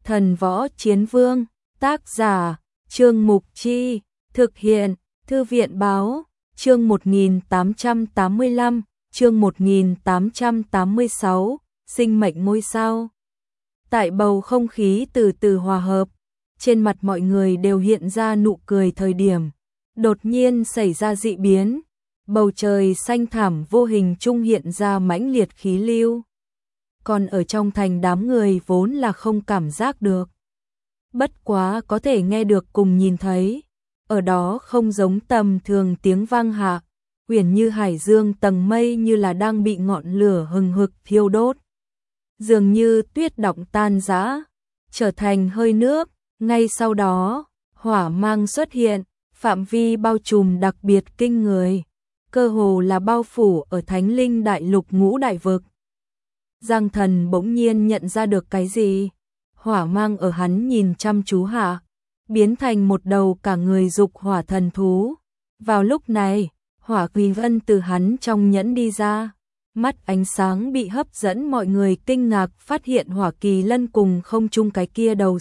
Thần võ chiến vương, tác giả, Trương Mục Chi, thực hiện, Thư viện báo, chương 1885, chương 1886, sinh mệnh ngôi sao. Tại bầu không khí từ từ hòa hợp, trên mặt mọi người đều hiện ra nụ cười thời điểm đột nhiên xảy ra dị biến, bầu trời xanh thẳm vô hình trung hiện ra mãnh liệt khí lưu. Còn ở trong thành đám người vốn là không cảm giác được. Bất quá có thể nghe được cùng nhìn thấy, ở đó không giống tầm thường tiếng vang hạ, uyển như hải dương tầng mây như là đang bị ngọn lửa hừng hực thiêu đốt. Dường như tuyết động tan rã, trở thành hơi nước, ngay sau đó, hỏa mang xuất hiện, phạm vi bao trùm đặc biệt kinh người, cơ hồ là bao phủ ở Thánh Linh Đại Lục ngũ đại vực. Giang Thần bỗng nhiên nhận ra được cái gì, hỏa mang ở hắn nhìn chăm chú hạ, biến thành một đầu cả người dục hỏa thần thú. Vào lúc này, hỏa quỳ vân từ hắn trong nhẫn đi ra, mắt ánh sáng bị hấp dẫn, mọi người kinh ngạc phát hiện hỏa kỳ lân cùng không chung cái kia đầu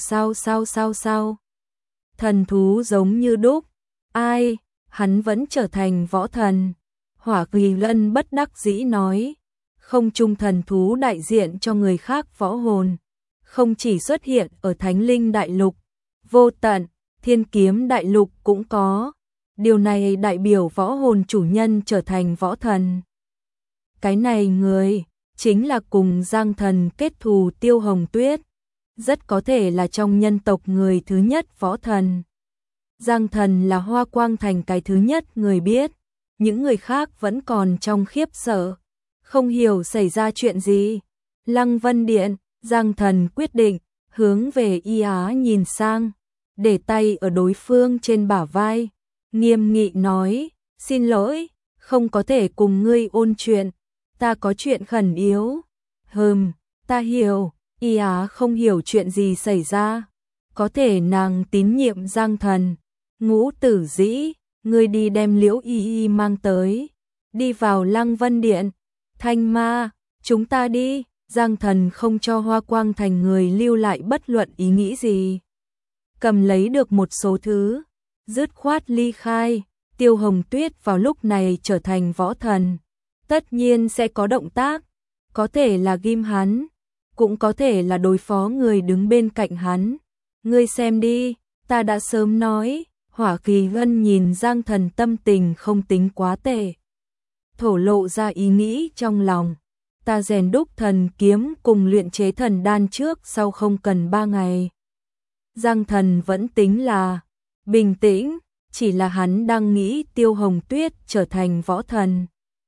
sao. Thần thú giống như đúc, ai, hắn vẫn trở thành võ thần. Hỏa kỳ lân bất đắc dĩ nói, không chung thần thú đại diện cho người khác võ hồn, không chỉ xuất hiện ở Thánh Linh Đại Lục, Vô Tận, Thiên Kiếm Đại Lục cũng có. Điều này đại biểu võ hồn chủ nhân trở thành võ thần. Cái này người, chính là cùng Giang Thần kết thù Tiêu Hồng Tuyết, rất có thể là trong nhân tộc người thứ nhất võ thần. Giang Thần là Hoa Quang Thành cái thứ nhất người biết, những người khác vẫn còn trong khiếp sợ, không hiểu xảy ra chuyện gì. Lăng Vân Điện, Giang Thần quyết định, hướng về Y Á nhìn sang, để tay ở đối phương trên bả vai, nghiêm nghị nói, xin lỗi, không có thể cùng ngươi ôn chuyện, ta có chuyện khẩn yếu. Ta hiểu. Y Á không hiểu chuyện gì xảy ra, có thể nàng tín nhiệm Giang Thần. Ngũ Tử Dĩ, ngươi đi đem Liễu Y mang tới, đi vào Lăng Vân Điện. Thanh Ma, chúng ta đi. Giang Thần không cho Hoa Quang Thành người lưu lại bất luận ý nghĩ gì, cầm lấy được một số thứ, dứt khoát ly khai. Tiêu Hồng Tuyết vào lúc này trở thành võ thần, tất nhiên sẽ có động tác, có thể là ghim hắn, cũng có thể là đối phó người đứng bên cạnh hắn. Ngươi xem đi, ta đã sớm nói. Hỏa Kỳ Vân nhìn Giang Thần tâm tình không tính quá tệ, thổ lộ ra ý nghĩ trong lòng. Ta rèn đúc thần kiếm cùng luyện chế thần đan trước sau không cần 3 ngày. Giang Thần vẫn tính là bình tĩnh, chỉ là hắn đang nghĩ Tiêu Hồng Tuyết trở thành võ thần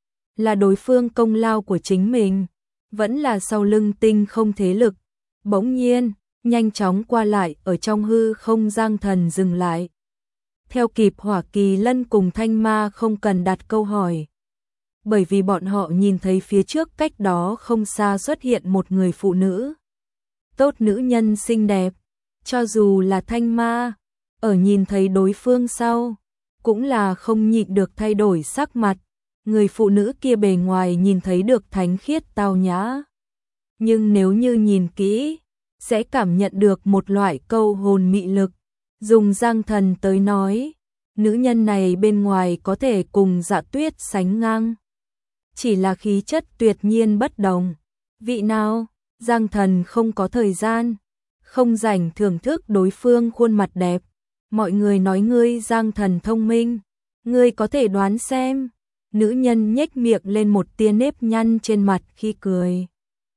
là đối phương công lao của chính mình, vẫn là sau lưng tinh không thế lực. Bỗng nhiên, nhanh chóng qua lại ở trong hư không. Giang Thần dừng lại, theo kịp Hỏa Kỳ Lân cùng Thanh Ma không cần đặt câu hỏi, bởi vì bọn họ nhìn thấy phía trước cách đó không xa xuất hiện một người phụ nữ. Tốt nữ nhân xinh đẹp, cho dù là Thanh Ma, ở nhìn thấy đối phương sau, cũng là không nhịn được thay đổi sắc mặt. Người phụ nữ kia bề ngoài nhìn thấy được thánh khiết tao nhã, nhưng nếu như nhìn kỹ, sẽ cảm nhận được một loại câu hồn mị lực. Dùng Giang Thần tới nói, nữ nhân này bên ngoài có thể cùng Dạ Tuyết sánh ngang, chỉ là khí chất tuyệt nhiên bất đồng. Vị nào? Giang Thần không có thời gian, không rảnh thưởng thức đối phương khuôn mặt đẹp. Mọi người nói ngươi Giang Thần thông minh, ngươi có thể đoán xem. Nữ nhân nhếch miệng lên một tia nếp nhăn trên mặt khi cười,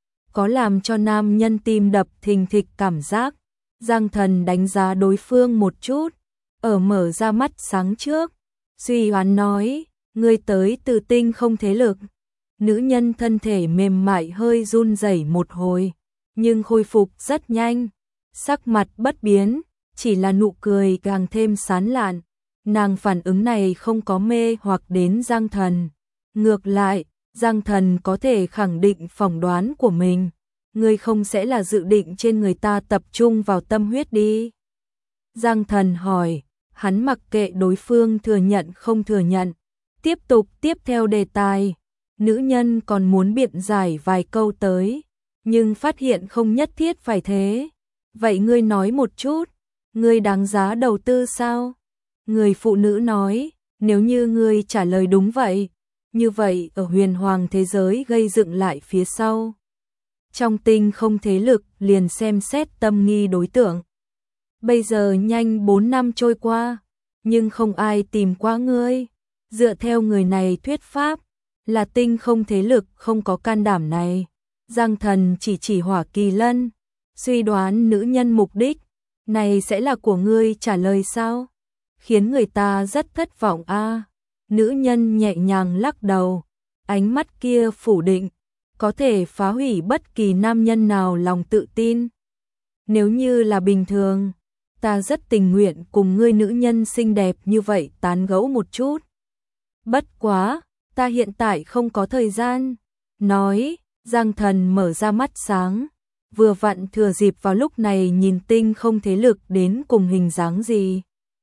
có làm cho nam nhân tim đập thình thịch cảm giác. Giang Thần đánh giá đối phương một chút, ở mở ra mắt sáng trước, suy đoán nói, ngươi tới từ tinh không thế lực. Nữ nhân thân thể mềm mại hơi run rẩy một hồi, nhưng khôi phục rất nhanh, sắc mặt bất biến, chỉ là nụ cười càng thêm sán lạn. Nàng phản ứng này không có mê hoặc đến Giang Thần, ngược lại, Giang Thần có thể khẳng định phỏng đoán của mình. Ngươi không sẽ là dự định trên người ta tập trung vào tâm huyết đi? Giang Thần hỏi, hắn mặc kệ đối phương thừa nhận không thừa nhận, tiếp tục tiếp theo đề tài. Nữ nhân còn muốn biện giải vài câu tới, nhưng phát hiện không nhất thiết phải thế. Vậy ngươi nói một chút, ngươi đáng giá đầu tư sao? Người phụ nữ nói, nếu như ngươi trả lời đúng vậy, như vậy ở huyền hoàng thế giới gây dựng lại phía sau. Trong tinh không thế lực liền xem xét tâm nghi đối tượng. Bây giờ nhanh 4 năm trôi qua, nhưng không ai tìm qua ngươi. Dựa theo người này thuyết pháp, là tinh không thế lực không có can đảm này. Giang Thần chỉ Hỏa Kỳ Lân, suy đoán nữ nhân mục đích này sẽ là của ngươi trả lời sao? Khiến người ta rất thất vọng a. Nữ nhân nhẹ nhàng lắc đầu, ánh mắt kia phủ định, có thể phá hủy bất kỳ nam nhân nào lòng tự tin. Nếu như là bình thường, ta rất tình nguyện cùng ngươi nữ nhân xinh đẹp như vậy tán gẫu một chút. Bất quá, ta hiện tại không có thời gian. Nói, Giang Thần mở ra mắt sáng, vừa vặn thừa dịp vào lúc này nhìn tinh không thế lực đến cùng hình dáng gì.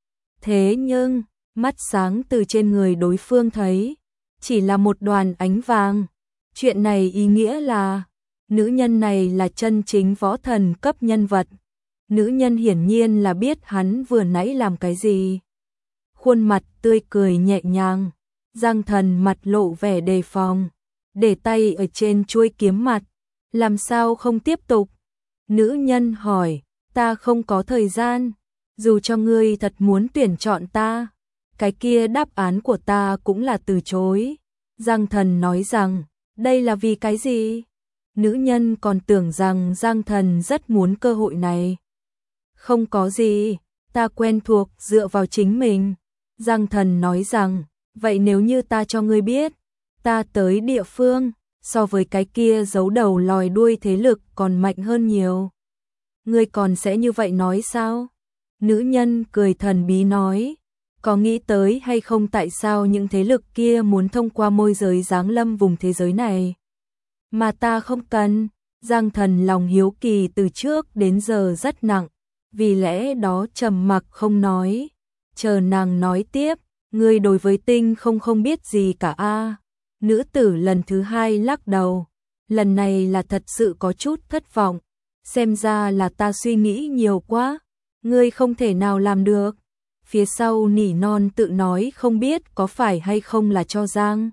Thế nhưng, mắt sáng từ trên người đối phương thấy, chỉ là một đoàn ánh vàng. Chuyện này ý nghĩa là, nữ nhân này là chân chính võ thần cấp nhân vật. Nữ nhân hiển nhiên là biết hắn vừa nãy làm cái gì. Khuôn mặt tươi cười nhẹ nhàng, Giang Thần mặt lộ vẻ đề phòng, để tay ở trên chuôi kiếm mặt. Làm sao không tiếp tục? Nữ nhân hỏi, ta không có thời gian. Dù cho ngươi thật muốn tuyển chọn ta, cái kia đáp án của ta cũng là từ chối. Giang Thần nói rằng, đây là vì cái gì? Nữ nhân còn tưởng rằng Giang Thần rất muốn cơ hội này. Không có gì, ta quen thuộc dựa vào chính mình. Giang Thần nói rằng, vậy nếu như ta cho ngươi biết, ta tới địa phương, so với cái kia giấu đầu lòi đuôi thế lực còn mạnh hơn nhiều. Ngươi còn sẽ như vậy nói sao? Nữ nhân cười thần bí nói, có nghĩ tới hay không tại sao những thế lực kia muốn thông qua môi giới giáng lâm vùng thế giới này? Mà ta không cần. Giang Thần lòng hiếu kỳ từ trước đến giờ rất nặng, vì lẽ đó trầm mặc không nói. Chờ nàng nói tiếp, ngươi đối với tinh không biết gì cả a. Nữ tử lần thứ hai lắc đầu, lần này là thật sự có chút thất vọng, xem ra là ta suy nghĩ nhiều quá, ngươi không thể nào làm được. Phía sau nỉ non tự nói không biết có phải hay không là cho Giang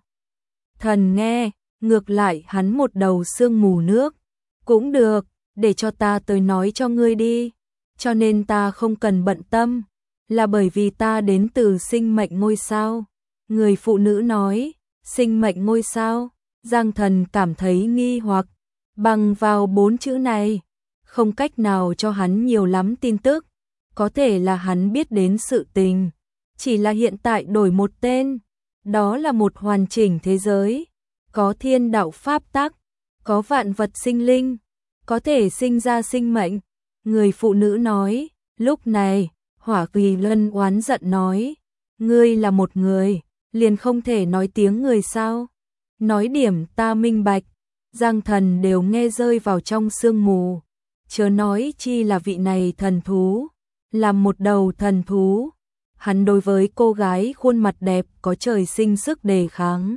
Thần nghe, ngược lại hắn một đầu sương mù nước. Cũng được, để cho ta tới nói cho ngươi đi, cho nên ta không cần bận tâm, là bởi vì ta đến từ sinh mệnh ngôi sao. Người phụ nữ nói, sinh mệnh ngôi sao? Giang Thần cảm thấy nghi hoặc, bằng vào 4 chữ này, không cách nào cho hắn nhiều lắm tin tức, có thể là hắn biết đến sự tình, chỉ là hiện tại đổi một tên, đó là một hoàn chỉnh thế giới, có thiên đạo pháp tắc, có vạn vật sinh linh, có thể sinh ra sinh mệnh. Người phụ nữ nói, lúc này, Hỏa Kỳ Lân oán giận nói, ngươi là một người, liền không thể nói tiếng người sao? Nói điểm ta minh bạch. Giang Thần đều nghe rơi vào trong sương mù, chớ nói chi là vị này thần thú, làm một đầu thần thú. Hắn đối với cô gái khuôn mặt đẹp có trời sinh sức đề kháng.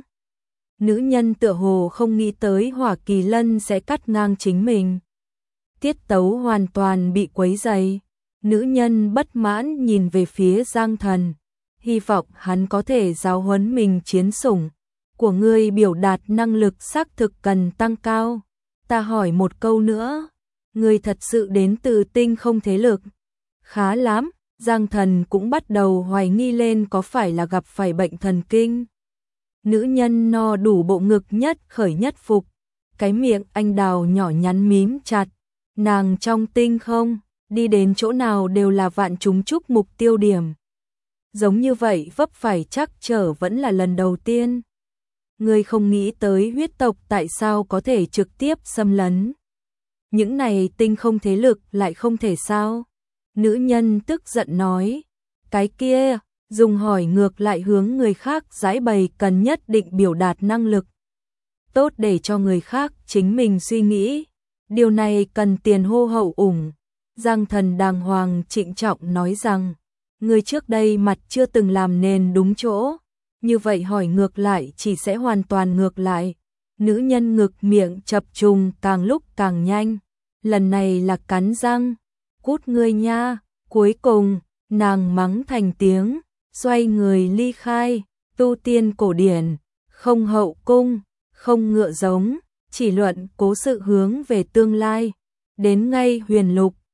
Nữ nhân tựa hồ không nghĩ tới Hỏa Kỳ Lân sẽ cắt ngang chính mình. Tiết tấu hoàn toàn bị quấy rầy. Nữ nhân bất mãn nhìn về phía Giang Thần, hy vọng hắn có thể giáo huấn mình chiến sủng. Của ngươi biểu đạt năng lực xác thực cần tăng cao. Ta hỏi một câu nữa, ngươi thật sự đến từ tinh không thế lực? Khá lắm, Giang Thần cũng bắt đầu hoài nghi lên có phải là gặp phải bệnh thần kinh. Nữ nhân no đủ bộ ngực nhất khởi nhất phục, cái miệng anh đào nhỏ nhắn mím chặt, nàng trong tinh không, đi đến chỗ nào đều là vạn chúng chúc mục tiêu điểm. Giống như vậy vấp phải chắc trở vẫn là lần đầu tiên. Ngươi không nghĩ tới huyết tộc tại sao có thể trực tiếp xâm lấn. Những này tinh không thế lực lại không thể sao? Nữ nhân tức giận nói, cái kia, dùng hỏi ngược lại hướng người khác giải bày cần nhất định biểu đạt năng lực. Tốt để cho người khác chính mình suy nghĩ. Điều này cần tiền hô hậu ủng. Giang Thần đàng hoàng trịnh trọng nói rằng, người trước đây mặt chưa từng làm nền đúng chỗ, như vậy hỏi ngược lại chỉ sẽ hoàn toàn ngược lại. Nữ nhân ngực miệng chập trùng càng lúc càng nhanh, lần này là cắn răng, cút ngươi nha, cuối cùng, nàng mắng thành tiếng, xoay người ly khai, tu tiên cổ điển, không hậu cung, không ngựa giống, chỉ luận cố sự hướng về tương lai, đến ngay huyền lục,